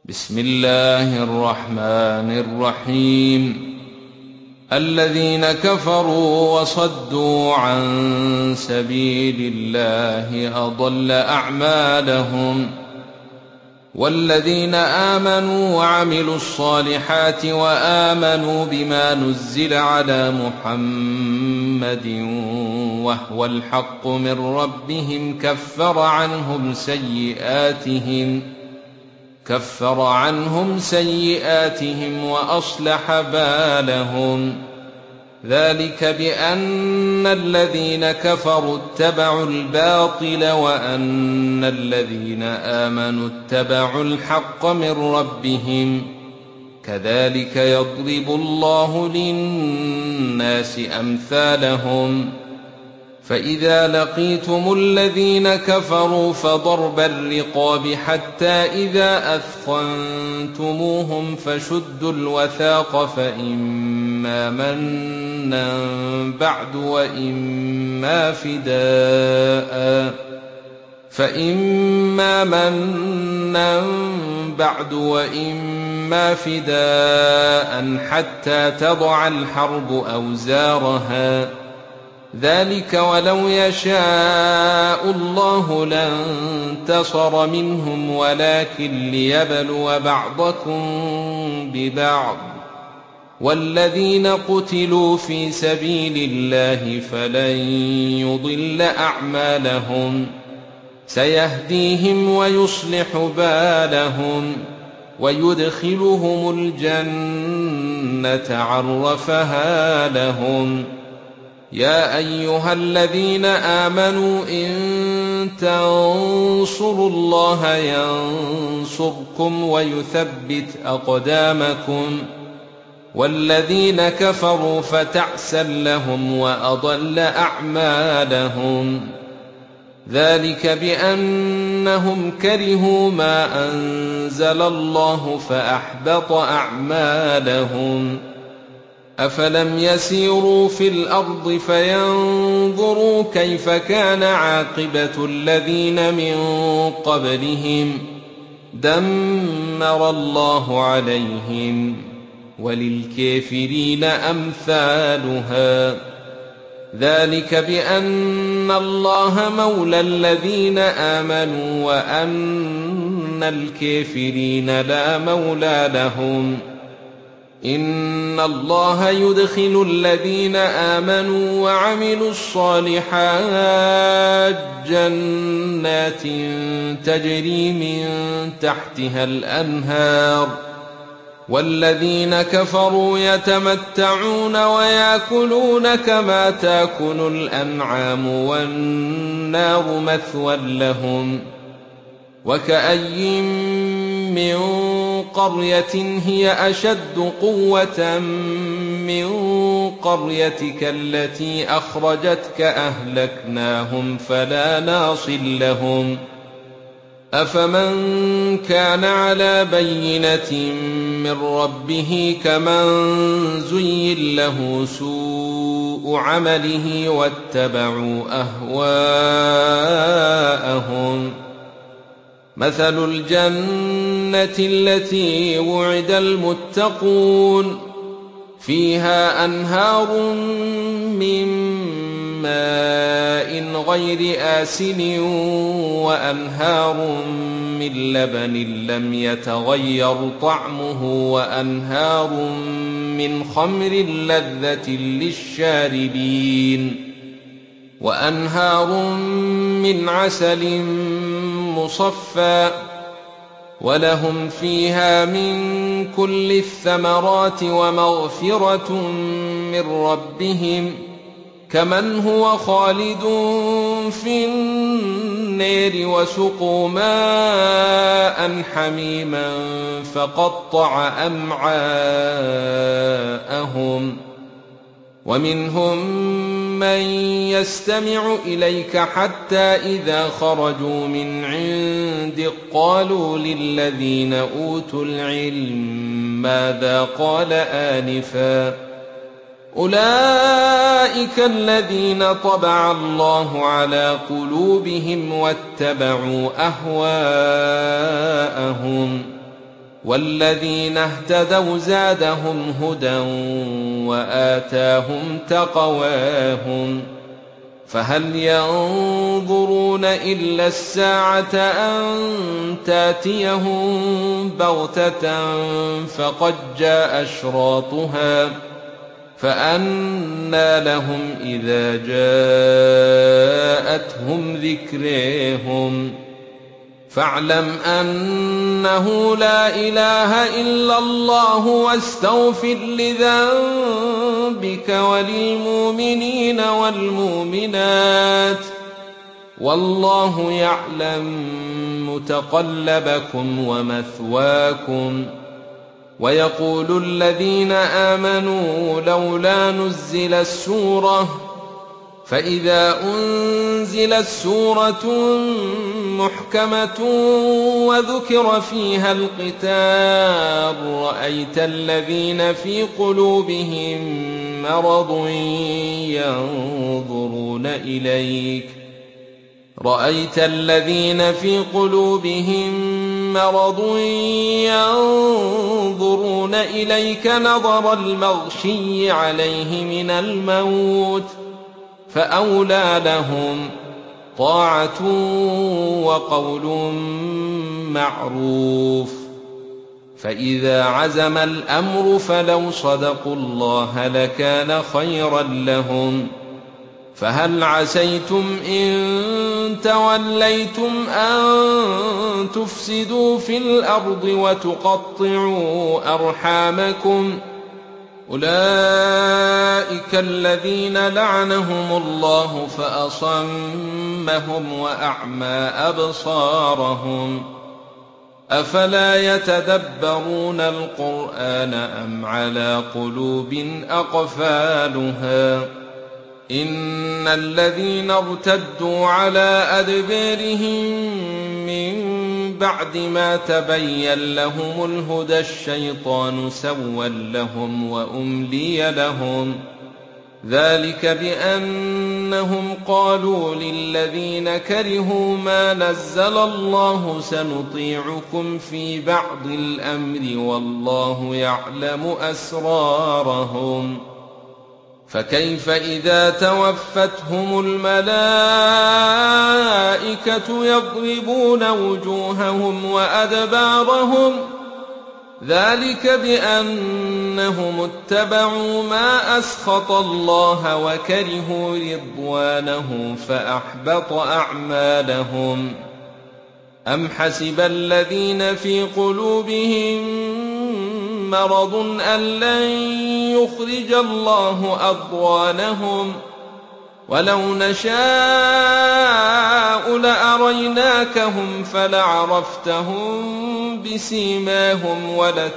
بسم الله الرحمن الرحيم. الذين كفروا وصدوا عن سبيل الله أضل أعمالهم، والذين آمنوا وعملوا الصالحات وآمنوا بما نزل على محمد وهو الحق من ربهم كفر عنهم سيئاتهم وأصلح بالهم. ذلك بأن الذين كفروا اتبعوا الباطل وأن الذين آمنوا اتبعوا الحق من ربهم. كذلك يضرب الله للناس أمثالهم. فإذا لقيتم الذين كفروا فضرب الرقاب حتى إذا أثخنتموهم فشدوا الوثاق فإما منا بعد وإما فداء حتى تضع الحرب أوزارها. ذلك ولو يشاء الله لانتصر منهم ولكن ليبلو بعضكم ببعض. والذين قتلوا في سبيل الله فلن يضل أعمالهم، سيهديهم ويصلح بالهم ويدخلهم الجنة عرفها لهم. يا أيها الذين آمنوا إن تنصروا الله ينصركم ويثبت أقدامكم. والذين كفروا فتعسا لهم وأضل أعمالهم. ذلك بأنهم كرهوا ما أنزل الله فأحبط أعمالهم. أفلم يسيروا في الأرض فينظروا كيف كان عاقبة الذين من قبلهم دمر الله عليهم وللكافرين أمثالها. ذلك بأن الله مولى الذين آمنوا وأن الكافرين لا مولى لهم. إن الله يدخل الذين آمنوا وعملوا الصالحات جنات تجري من تحتها الأنهار، والذين كفروا يتمتعون ويأكلون كما تأكل الأنعام والنار مثوى لهم. وكأي من قرية هي أشد قوة من قريتك التي أخرجتك أهلكناهم فلا ناصر لهم. أفمن كان على بينة من ربه كمن زين له سوء عمله واتبعوا أهواءهم. مثل الجنة التي وعد المتقون فيها أنهار من ماء غير آسن وأنهار من لبن لم يتغير طعمه وأنهار من خمر لذة للشاربين وأنهار من عسل مصفى ولهم فيها من كل الثمرات ومغفرة من ربهم كمن هو خالد في النار وسقوا ماء حميما فقطع أمعاءهم. ومنهم من يستمع إليك حتى إذا خرجوا من عندك قالوا للذين أوتوا العلم ماذا قال آنفا أولئك الذين طبع الله على قلوبهم واتبعوا أهواءهم والذين اهتدوا زادهم هدى وآتاهم تقواهم فهل ينظرون إلا الساعة أن تأتيهم بغتة فقد جاء أشراطها فأنى لهم إذا جاءتهم ذكرهم فاعلم أنه لا إله إلا الله واستغفر لذنبك وللمؤمنين والمؤمنات والله يعلم متقلبكم ومثواكم ويقول الذين آمنوا لولا نزلت سورة فإذا أنزلت سورة محكمة وذكر فيها القتال رأيت الذين في قلوبهم مرض ينظرون إليك نظر المغشي عليه من الموت فأولى لهم طاعة وقول معروف فإذا عزم الأمر فلو صدقوا الله لكان خيرا لهم فهل عسيتم إن توليتم أن تفسدوا في الأرض وتقطعوا أرحامكم أولئك الذين لعنهم الله فأصمهم وأعمى أبصارهم أفلا يتدبرون القرآن أم على قلوب أقفالها إن الذين ارتدوا على أدبارهم من بعد ما تبين لهم الهدى الشيطان سوى لهم وأملي لهم ذلك بأنهم قالوا للذين كرهوا ما نزل الله سنطيعكم في بعض الأمر والله يعلم أسرارهم فكيف إذا توفتهم الملائكة يضربون وجوههم وأدبارهم ذلك بأنهم اتبعوا ما أسخط الله وكرهوا رضوانه فأحبط أعمالهم أم حسب الذين في قلوبهم مرض أن لن يخرج الله أضغانهم ولو نشاء لأريناكهم فلعرفتهم بسيماهم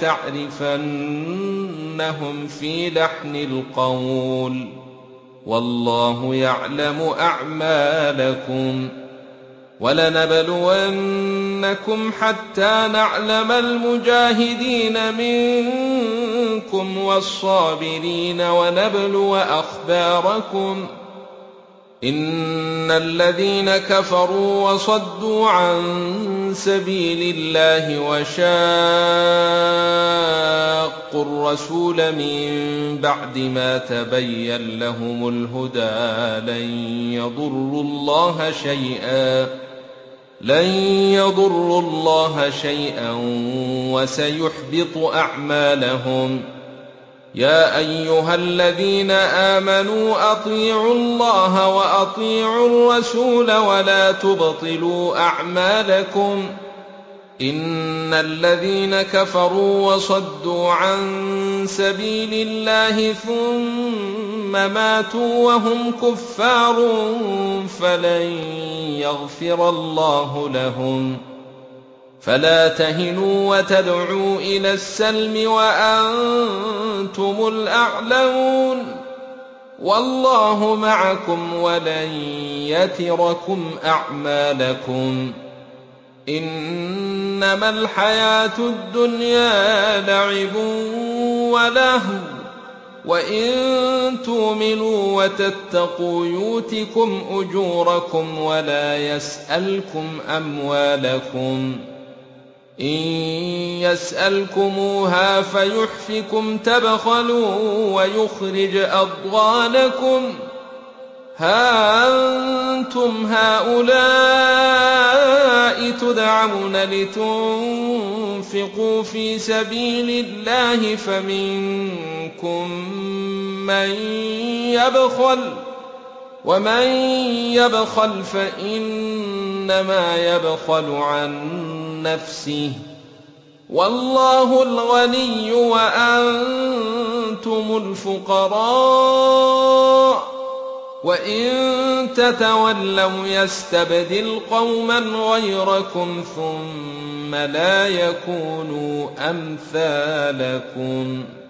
ولتعرفنهم في لحن القول والله يعلم أعمالكم ولنبلونكم حتى نعلم المجاهدين منكم والصابرين ونبلو أخباركم إن الذين كفروا وصدوا عن سبيل الله وشاقوا الرسول من بعد ما تبين لهم الهدى لن يضروا الله شيئا وسيحبط أعمالهم يا أيها الذين آمنوا أطيعوا الله وأطيعوا الرسول ولا تبطلوا أعمالكم إن الذين كفروا وصدوا عن سبيل الله ثم ماتوا وهم كفار فلن يغفر الله لهم فلا تهنوا وتدعوا إلى السلم وأنتم الأعلون والله معكم ولن يتركم أعمالكم إنما الحياة الدنيا لعب ولهو وإن تؤمنوا وتتقوا يؤتكم أجوركم ولا يسألكم أموالكم إن يسألكموها فيحفكم تبخلوا ويخرج أضغانكم ها أنتم هؤلاء تدعون لتنفقوا في سبيل الله فمنكم من يبخل ومن يبخل فإنما يبخل عن نفسه والله الغني وأنتم الفقراء وإن تتولوا يستبدل قوما غيركم ثم لا يكونوا أمثالكم